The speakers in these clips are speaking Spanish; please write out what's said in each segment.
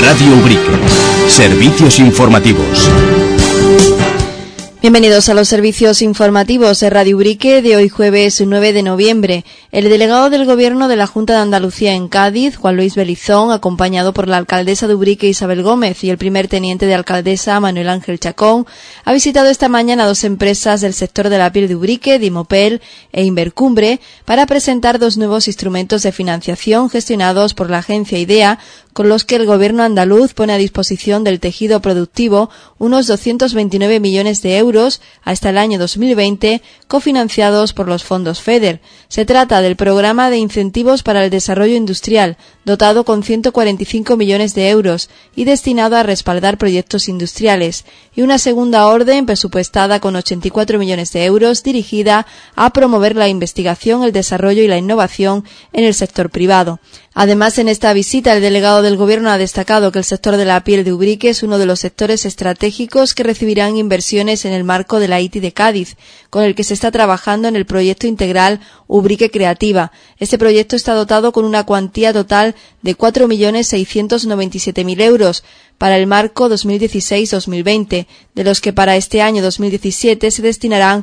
Radio Ubrique. Servicios informativos. Bienvenidos a los servicios informativos de Radio Ubrique de hoy jueves 9 de noviembre. El delegado del Gobierno de la Junta de Andalucía en Cádiz, Juan Luis Belizón, acompañado por la alcaldesa de Ubrique, Isabel Gómez, y el primer teniente de alcaldesa, Manuel Ángel Chacón, ha visitado esta mañana dos empresas del sector de la piel de Ubrique, Dimopel e Invercumbre, para presentar dos nuevos instrumentos de financiación gestionados por la agencia IDEA, con los que el Gobierno andaluz pone a disposición del tejido productivo unos 229 millones de euros hasta el año 2020, cofinanciados por los fondos FEDER. Se trata del Programa de Incentivos para el Desarrollo Industrial, dotado con 145 millones de euros y destinado a respaldar proyectos industriales, y una segunda orden presupuestada con 84 millones de euros dirigida a promover la investigación, el desarrollo y la innovación en el sector privado. Además, en esta visita, el delegado del Gobierno ha destacado que el sector de la piel de Ubrique es uno de los sectores estratégicos que recibirán inversiones en el marco de la ITI de Cádiz, con el que se está trabajando en el proyecto integral Ubrique Creativa. Este proyecto está dotado con una cuantía total de 4.697.000 euros para el marco 2016-2020, de los que para este año 2017 se destinarán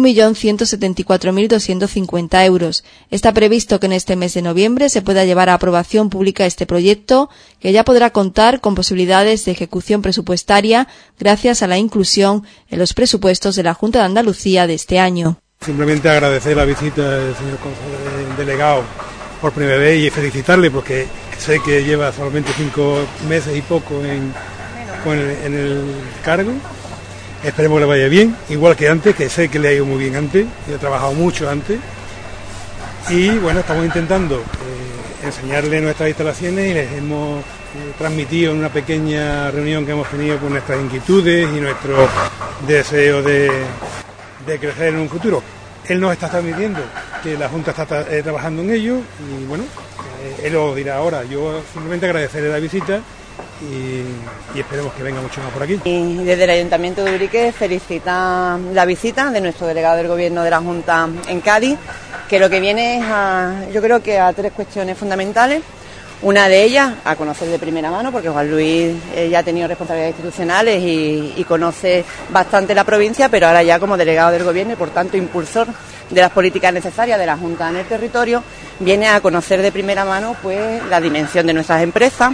1.174.250 euros. Está previsto que en este mes de noviembre se pueda llevar a aprobación pública este proyecto, que ya podrá contar con posibilidades de ejecución presupuestaria gracias a la inclusión en los presupuestos de la Junta de Andalucía de este año. Simplemente agradecer la visita del señor delegado por primera vez y felicitarle porque sé que lleva solamente 5 meses y poco en el cargo. Esperemos que le vaya bien, igual que antes, que sé que le ha ido muy bien antes, he trabajado mucho antes. Y bueno, estamos intentando enseñarle nuestras instalaciones y les hemos transmitido en una pequeña reunión que hemos tenido con nuestras inquietudes y nuestro deseo de crecer en un futuro. Él nos está transmitiendo que la Junta está trabajando en ello y bueno, él lo dirá ahora. Yo simplemente agradecerle la visita y esperemos que venga mucho más por aquí. Y desde el Ayuntamiento de Ubrique felicita la visita de nuestro delegado del Gobierno de la Junta en Cádiz, que lo que viene es yo creo que a 3 cuestiones fundamentales. Una de ellas, a conocer de primera mano, porque Juan Luis ya ha tenido responsabilidades institucionales y conoce bastante la provincia, pero ahora ya como delegado del Gobierno y por tanto impulsor de las políticas necesarias de la Junta en el territorio, viene a conocer de primera mano pues la dimensión de nuestras empresas,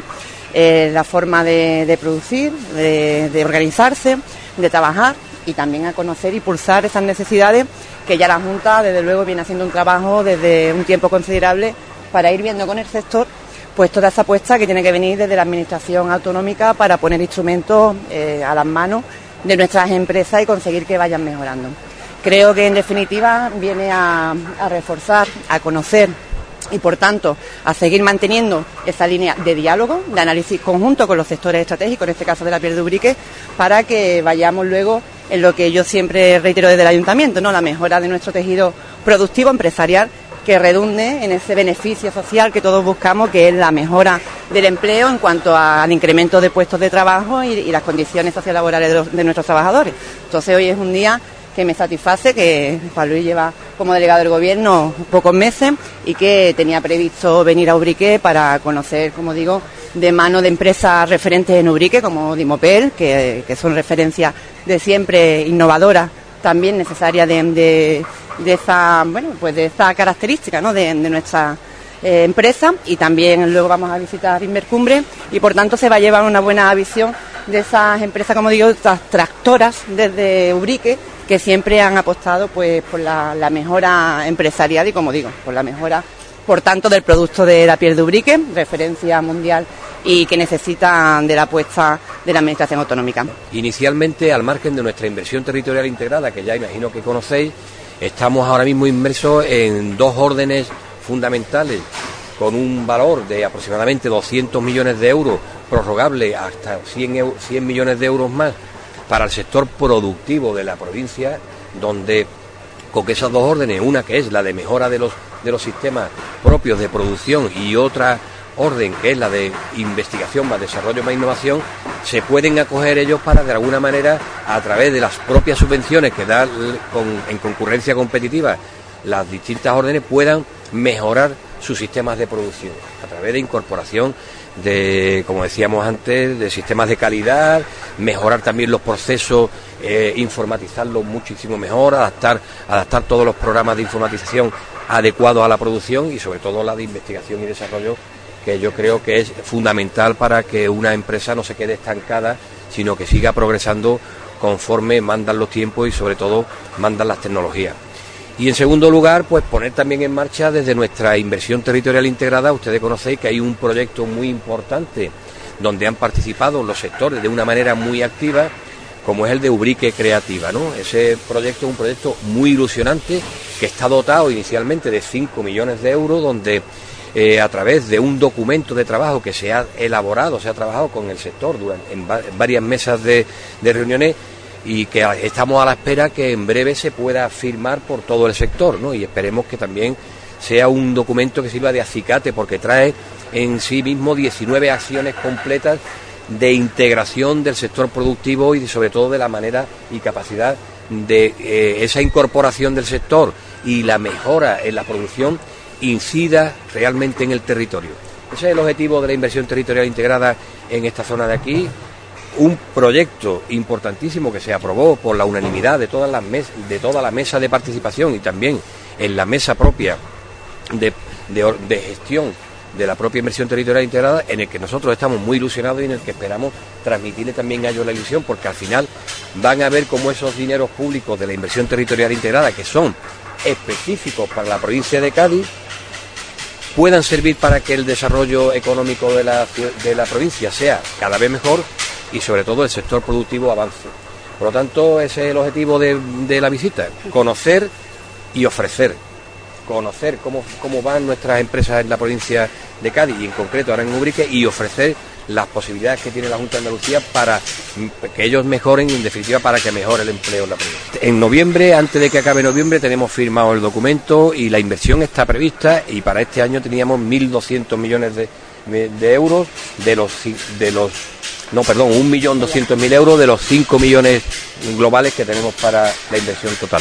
la forma de producir, de organizarse, de trabajar y también a conocer y pulsar esas necesidades que ya la Junta desde luego viene haciendo un trabajo desde un tiempo considerable para ir viendo con el sector pues toda esa apuesta que tiene que venir desde la Administración autonómica para poner instrumentos a las manos de nuestras empresas y conseguir que vayan mejorando. Creo que en definitiva viene a reforzar, a conocer y por tanto a seguir manteniendo esa línea de diálogo, de análisis conjunto con los sectores estratégicos, en este caso de la piel de Ubrique, para que vayamos luego en lo que yo siempre reitero desde el Ayuntamiento, ¿no? La mejora de nuestro tejido productivo empresarial, que redunde en ese beneficio social que todos buscamos, que es la mejora del empleo en cuanto al incremento de puestos de trabajo y las condiciones sociolaborales de nuestros trabajadores. Entonces hoy es un día que me satisface, que Juan Luis lleva como delegado del Gobierno pocos meses y que tenía previsto venir a Ubrique para conocer, como digo, de mano de empresas referentes en Ubrique como Dimopel, que son referencias de siempre innovadoras, también necesarias de esa característica, ¿no? de nuestra empresa, y también luego vamos a visitar Invercumbre y por tanto se va a llevar una buena visión de esas empresas, como digo, estas tractoras desde Ubrique, que siempre han apostado pues por la mejora empresarial y, como digo, por la mejora, por tanto, del producto de la piel de Ubrique, referencia mundial y que necesitan de la apuesta de la Administración autonómica. Inicialmente, al margen de nuestra inversión territorial integrada, que ya imagino que conocéis, estamos ahora mismo inmersos en 2 órdenes fundamentales con un valor de aproximadamente 200 millones de euros, prorrogable hasta 100 millones de euros más para el sector productivo de la provincia, donde con esas 2 órdenes, una que es la de mejora de los sistemas propios de producción y otra orden que es la de investigación más desarrollo más innovación, se pueden acoger ellos para de alguna manera, a través de las propias subvenciones que dan en concurrencia competitiva las distintas órdenes, puedan mejorar sus sistemas de producción, a través de incorporación de, como decíamos antes, de sistemas de calidad, mejorar también los procesos, informatizarlos muchísimo mejor, adaptar todos los programas de informatización adecuados a la producción y sobre todo la de investigación y desarrollo, que yo creo que es fundamental para que una empresa no se quede estancada, sino que siga progresando conforme mandan los tiempos y sobre todo mandan las tecnologías. Y en segundo lugar, pues poner también en marcha desde nuestra inversión territorial integrada. Ustedes conocéis que hay un proyecto muy importante donde han participado los sectores de una manera muy activa, como es el de Ubrique Creativa, ¿no? Ese proyecto es un proyecto muy ilusionante que está dotado inicialmente de 5 millones de euros, donde a través de un documento de trabajo que se ha elaborado, se ha trabajado con el sector en varias mesas de reuniones, y que estamos a la espera que en breve se pueda firmar por todo el sector, ¿no? Y esperemos que también sea un documento que sirva de acicate, porque trae en sí mismo 19 acciones completas de integración del sector productivo y sobre todo de la manera y capacidad de esa incorporación del sector y la mejora en la producción incida realmente en el territorio. Ese es el objetivo de la inversión territorial integrada en esta zona de aquí. Un proyecto importantísimo que se aprobó por la unanimidad de toda la mesa de participación y también en la mesa propia de gestión de la propia inversión territorial integrada, en el que nosotros estamos muy ilusionados y en el que esperamos transmitirle también a ellos la ilusión, porque al final van a ver cómo esos dineros públicos de la inversión territorial integrada, que son específicos para la provincia de Cádiz, puedan servir para que el desarrollo económico de la provincia sea cada vez mejor y sobre todo el sector productivo avance. Por lo tanto, ese es el objetivo de la visita: conocer y ofrecer. Conocer cómo van nuestras empresas en la provincia de Cádiz y en concreto ahora en Ubrique, y ofrecer las posibilidades que tiene la Junta de Andalucía para que ellos mejoren y en definitiva para que mejore el empleo en la provincia. En noviembre, antes de que acabe noviembre, tenemos firmado el documento y la inversión está prevista, y para este año teníamos 1.200 millones de euros de los 1.200.000 euros de los 5 millones globales que tenemos para la inversión total.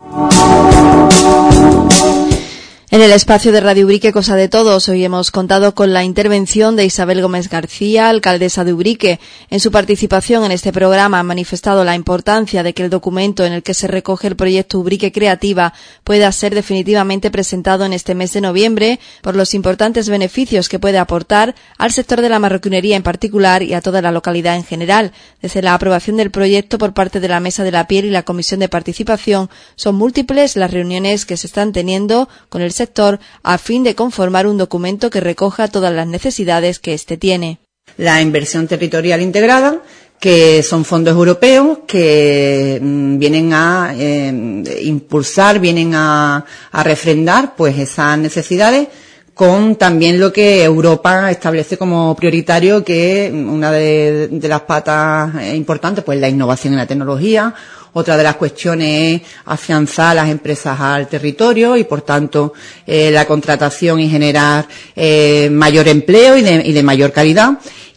En el espacio de Radio Ubrique Cosa de Todos, hoy hemos contado con la intervención de Isabel Gómez García, alcaldesa de Ubrique. En su participación en este programa ha manifestado la importancia de que el documento en el que se recoge el proyecto Ubrique Creativa pueda ser definitivamente presentado en este mes de noviembre, por los importantes beneficios que puede aportar al sector de la marroquinería en particular y a toda la localidad en general. Desde la aprobación del proyecto por parte de la Mesa de la Piel y la Comisión de Participación, son múltiples las reuniones que se están teniendo con el sector a fin de conformar un documento que recoja todas las necesidades que éste tiene. La inversión territorial integrada, que son fondos europeos que vienen a impulsar, vienen a refrendar pues esas necesidades, con también lo que Europa establece como prioritario, que una de las patas importantes, pues la innovación en la tecnología. Otra de las cuestiones es afianzar a las empresas al territorio y, por tanto, la contratación y generar mayor empleo y de mayor calidad.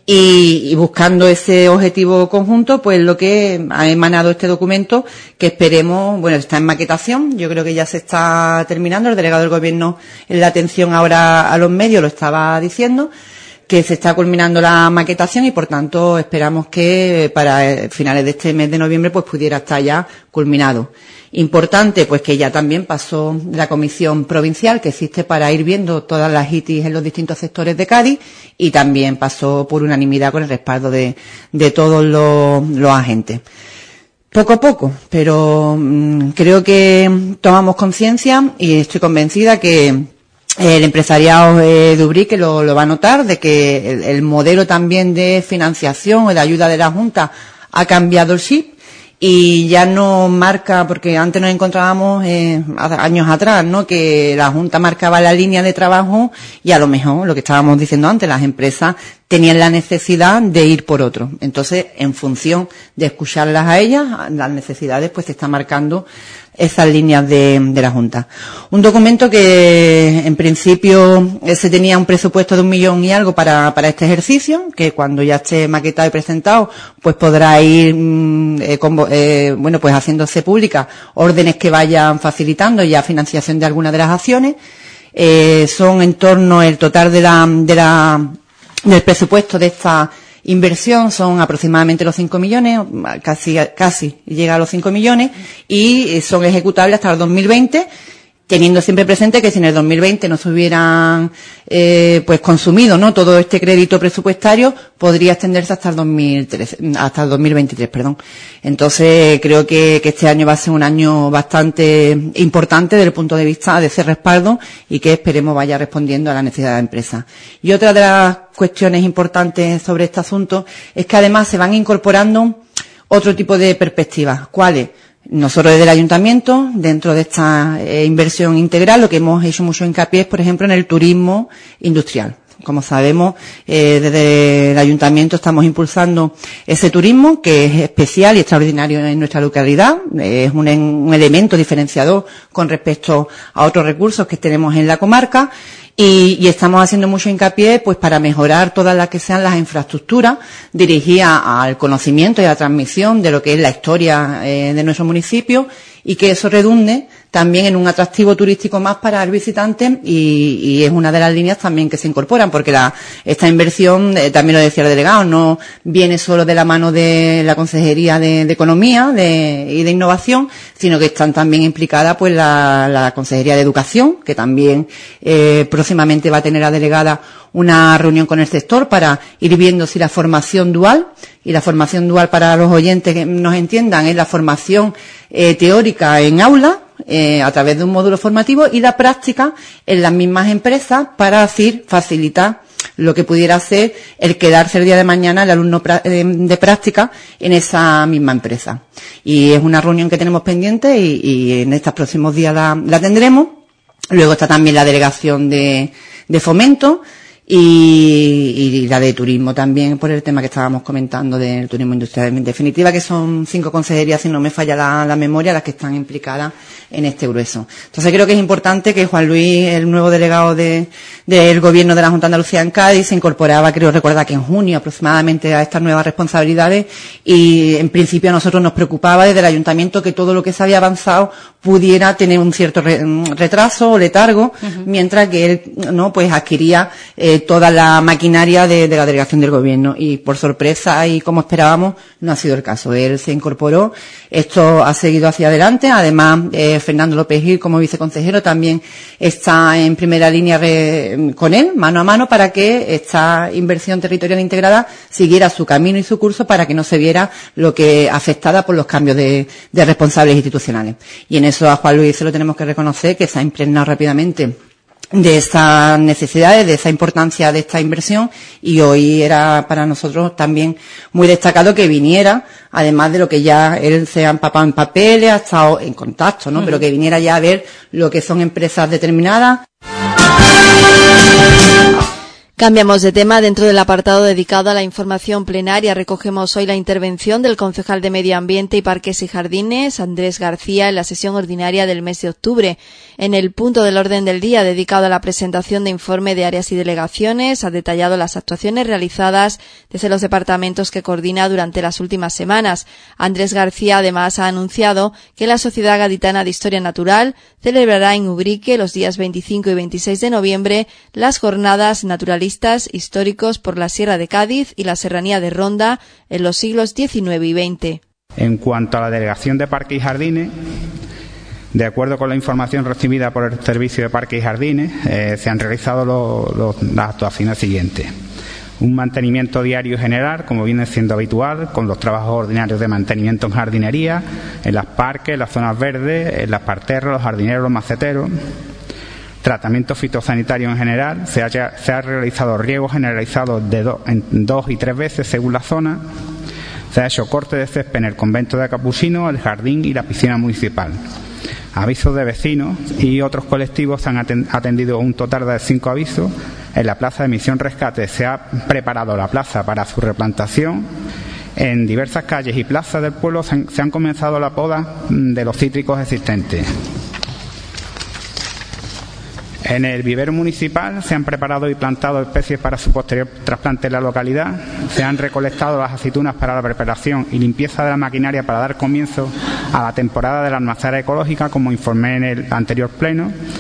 Y buscando ese objetivo conjunto, pues lo que ha emanado este documento, que esperemos, bueno, está en maquetación, yo creo que ya se está terminando, el delegado del Gobierno en la atención ahora a los medios lo estaba diciendo, que se está culminando la maquetación y, por tanto, esperamos que para finales de este mes de noviembre pues pudiera estar ya culminado. Importante, pues que ya también pasó la comisión provincial que existe para ir viendo todas las ITIs en los distintos sectores de Cádiz, y también pasó por unanimidad con el respaldo de todos los agentes. Poco a poco, pero creo que tomamos conciencia y estoy convencida que el empresariado de Ubrique lo va a notar, de que el modelo también de financiación o de ayuda de la Junta ha cambiado el chip y ya no marca, porque antes nos encontrábamos años atrás, ¿no?, que la Junta marcaba la línea de trabajo y a lo mejor, lo que estábamos diciendo antes, las empresas tenían la necesidad de ir por otro. Entonces, en función de escucharlas a ellas, las necesidades, pues se está marcando esas líneas de la Junta. Un documento que en principio se tenía un presupuesto de 1 millón y algo para este ejercicio, que cuando ya esté maquetado y presentado pues podrá ir pues haciéndose pública órdenes que vayan facilitando ya financiación de algunas de las acciones. Son en torno, el total del presupuesto de esta inversión son aproximadamente los 5 millones, casi llega a los 5 millones, y son ejecutables hasta el 2020, teniendo siempre presente que si en el 2020 no se hubieran pues consumido, ¿no?, todo este crédito presupuestario, podría extenderse hasta el 2023, perdón. Entonces creo que este año va a ser un año bastante importante desde el punto de vista de ese respaldo y que esperemos vaya respondiendo a la necesidad de la empresa. Y otra de las cuestiones importantes sobre este asunto es que además se van incorporando otro tipo de perspectivas. ¿Cuáles? Nosotros desde el Ayuntamiento, dentro de esta inversión integral, lo que hemos hecho mucho hincapié es, por ejemplo, en el turismo industrial. Como sabemos, desde el Ayuntamiento estamos impulsando ese turismo que es especial y extraordinario en nuestra localidad. Es un elemento diferenciador con respecto a otros recursos que tenemos en la comarca. Y estamos haciendo mucho hincapié pues para mejorar todas las que sean las infraestructuras dirigidas al conocimiento y a la transmisión de lo que es la historia de nuestro municipio, y que eso redunde también en un atractivo turístico más para el visitante, y es una de las líneas también que se incorporan, porque esta inversión, también lo decía el delegado, no viene solo de la mano de la Consejería de Economía y de Innovación, sino que están también implicadas pues la Consejería de Educación, que también próximamente va a tener a delegada una reunión con el sector para ir viendo si la formación dual, y la formación dual para los oyentes que nos entiendan es la formación teórica en aula, a través de un módulo formativo, y la práctica en las mismas empresas para así facilitar lo que pudiera ser el quedarse el día de mañana el alumno de práctica en esa misma empresa. Y es una reunión que tenemos pendiente y en estos próximos días la tendremos. Luego está también la delegación de fomento y la de turismo también, por el tema que estábamos comentando del turismo industrial. En definitiva, que son 5 consejerías, si no me falla la memoria, las que están implicadas en este grueso. Entonces creo que es importante que Juan Luis, el nuevo delegado del Gobierno de la Junta de Andalucía en Cádiz, se incorporaba, creo recordar que en junio aproximadamente, a estas nuevas responsabilidades, y en principio a nosotros nos preocupaba desde el Ayuntamiento que todo lo que se había avanzado pudiera tener un cierto retraso o letargo, mientras que él pues adquiría toda la maquinaria de la delegación del Gobierno, y por sorpresa y como esperábamos no ha sido el caso. Él se incorporó, esto ha seguido hacia adelante. Además, Fernando López Gil, como viceconsejero, también está en primera línea con él, mano a mano, para que esta inversión territorial integrada siguiera su camino y su curso, para que no se viera lo que afectada por los cambios de responsables institucionales. Y en eso a Juan Luis se lo tenemos que reconocer, que se ha impregnado rápidamente de estas necesidades, de esa importancia de esta inversión, y hoy era para nosotros también muy destacado que viniera, además de lo que ya él se ha empapado en papeles, ha estado en contacto, ¿no? Pero que viniera ya a ver lo que son empresas determinadas. Cambiamos de tema. Dentro del apartado dedicado a la información plenaria, recogemos hoy la intervención del concejal de Medio Ambiente y Parques y Jardines, Andrés García, en la sesión ordinaria del mes de octubre. En el punto del orden del día dedicado a la presentación de informe de áreas y delegaciones, ha detallado las actuaciones realizadas desde los departamentos que coordina durante las últimas semanas. Andrés García además ha anunciado que la Sociedad Gaditana de Historia Natural celebrará en Ubrique los días 25 y 26 de noviembre las jornadas naturalistas históricos por la Sierra de Cádiz y la Serranía de Ronda en los siglos XIX y XX. En cuanto a la Delegación de Parques y Jardines, de acuerdo con la información recibida por el Servicio de Parques y Jardines, se han realizado las actuaciones siguientes. Un mantenimiento diario general, como viene siendo habitual, con los trabajos ordinarios de mantenimiento en jardinería, en los parques, en las zonas verdes, en las parterres, los jardineros, los maceteros. Tratamiento fitosanitario en general, se ha realizado riego generalizado en 2 y 3 veces según la zona. Se ha hecho corte de césped en el convento de Capuchinos, el jardín y la piscina municipal. Avisos de vecinos y otros colectivos han atendido un total de 5 avisos. En la plaza de Misión Rescate se ha preparado la plaza para su replantación. En diversas calles y plazas del pueblo se han comenzado la poda de los cítricos existentes. En el vivero municipal se han preparado y plantado especies para su posterior trasplante en la localidad. Se han recolectado las aceitunas para la preparación y limpieza de la maquinaria para dar comienzo a la temporada de la almazara ecológica, como informé en el anterior pleno.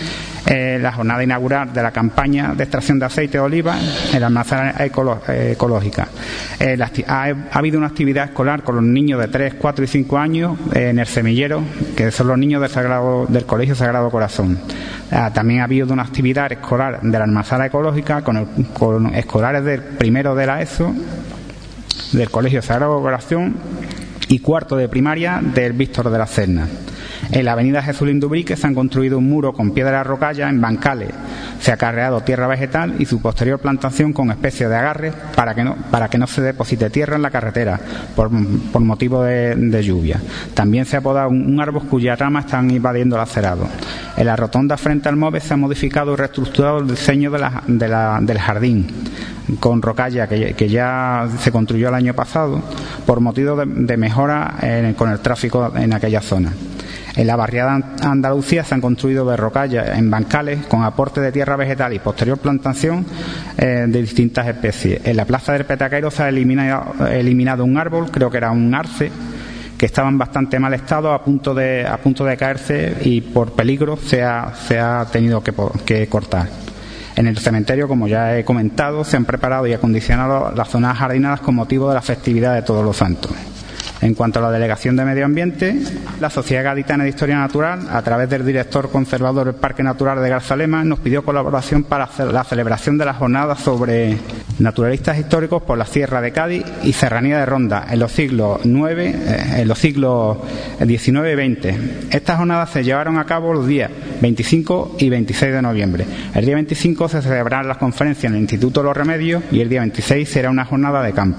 la jornada inaugural de la campaña de extracción de aceite de oliva en la almazara ecológica. Ha habido una actividad escolar con los niños de 3, 4 y 5 años en el semillero, que son los niños del Colegio Sagrado Corazón. También ha habido una actividad escolar de la almazara ecológica con escolares del primero de la ESO, del Colegio Sagrado Corazón, y cuarto de primaria del Víctor de la Serna. En la avenida Jesulín de Ubrique se han construido un muro con piedra de rocalla en bancales. Se ha carreado tierra vegetal y su posterior plantación con especies de agarre para que no se deposite tierra en la carretera por motivo de lluvia. También se ha podado un árbol cuyas ramas están invadiendo el acerado. En la rotonda frente al MOVE se ha modificado y reestructurado el diseño del jardín con rocalla que ya se construyó el año pasado por motivo de mejora con el tráfico en aquella zona. En la barriada Andalucía se han construido de rocalla en bancales con aporte de tierra vegetal y posterior plantación de distintas especies. En la plaza del Petaquero se ha eliminado un árbol, creo que era un arce, que estaba en bastante mal estado, a punto de caerse, y por peligro se ha tenido que cortar. En el cementerio, como ya he comentado, se han preparado y acondicionado las zonas jardinadas con motivo de la festividad de Todos los Santos. En cuanto a la Delegación de Medio Ambiente, la Sociedad Gaditana de Historia Natural, a través del director conservador del Parque Natural de Garzalema, nos pidió colaboración para la celebración de las jornadas sobre naturalistas históricos por la Sierra de Cádiz y Serranía de Ronda en los siglos XIX y XX. Estas jornadas se llevaron a cabo los días 25 y 26 de noviembre. El día 25 se celebrarán las conferencias en el Instituto Los Remedios y el día 26 será una jornada de campo.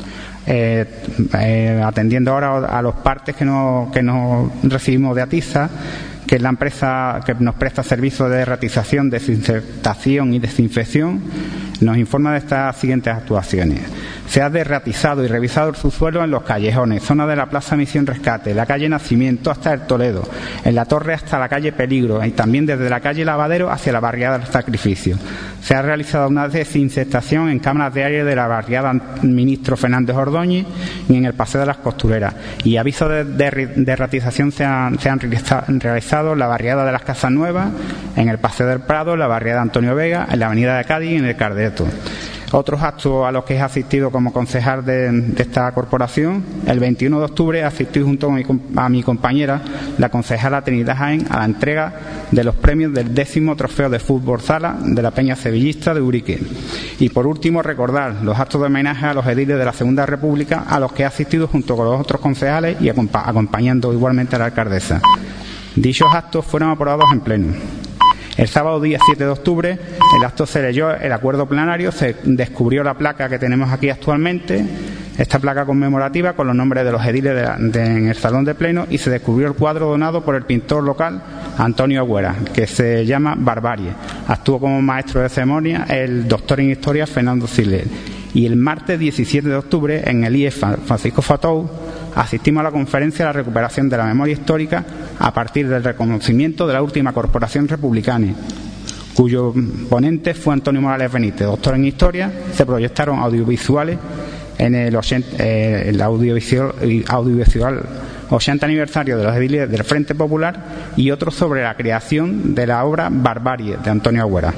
Atendiendo ahora a los partes que nos recibimos de ATISA, que es la empresa que nos presta servicios de ratización, desinfectación y desinfección, nos informa de estas siguientes actuaciones. Se ha derratizado y revisado el subsuelo en los callejones, zona de la Plaza Misión Rescate, la calle Nacimiento hasta el Toledo, en la Torre hasta la calle Peligro y también desde la calle Lavadero hacia la barriada del Sacrificio. Se ha realizado una desinfectación en cámaras de aire de la barriada Ministro Fernández Ordóñez y en el Paseo de las Costureras. Y avisos de ratización se han realizado en la barriada de las Casas Nuevas, en el Paseo del Prado, en la barriada Antonio Vega, en la avenida de Cádiz y en el Cardeto. Otros actos a los que he asistido como concejal de esta corporación: el 21 de octubre asistí junto a mi compañera, la concejala Trinidad Jaén, a la entrega de los premios del 10º Trofeo de Fútbol Sala de la Peña Sevillista de Ubrique. Y por último, recordar los actos de homenaje a los ediles de la Segunda República a los que he asistido junto con los otros concejales y acompañando igualmente a la alcaldesa. Dichos actos fueron aprobados en pleno. El sábado día 7 de octubre el acto se leyó el acuerdo plenario, se descubrió la placa que tenemos aquí actualmente, esta placa conmemorativa con los nombres de los ediles en el salón de pleno, y se descubrió el cuadro donado por el pintor local Antonio Agüera, que se llama Barbarie. Actuó como maestro de ceremonia el doctor en Historia Fernando Siler. Y el martes 17 de octubre en el IEF Francisco Fatou asistimos a la conferencia de la recuperación de la memoria histórica a partir del reconocimiento de la última corporación republicana, cuyo ponente fue Antonio Morales Benítez, doctor en Historia. Se proyectaron audiovisuales en el audiovisual 80 aniversario de los ediles del Frente Popular y otros sobre la creación de la obra Barbarie de Antonio Agüera.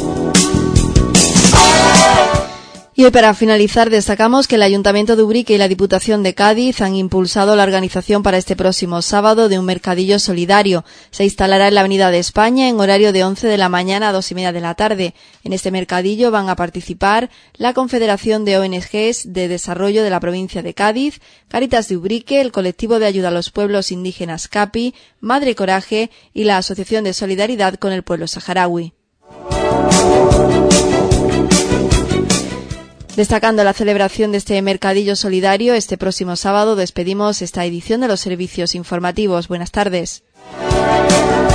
Y hoy, para finalizar, destacamos que el Ayuntamiento de Ubrique y la Diputación de Cádiz han impulsado la organización para este próximo sábado de un mercadillo solidario. Se instalará en la Avenida de España en horario de 11 de la mañana a 2:30 de la tarde. En este mercadillo van a participar la Confederación de ONGs de Desarrollo de la Provincia de Cádiz, Cáritas de Ubrique, el Colectivo de Ayuda a los Pueblos Indígenas CAPI, Madre Coraje y la Asociación de Solidaridad con el Pueblo Saharaui. Destacando la celebración de este mercadillo solidario, este próximo sábado despedimos esta edición de los servicios informativos. Buenas tardes.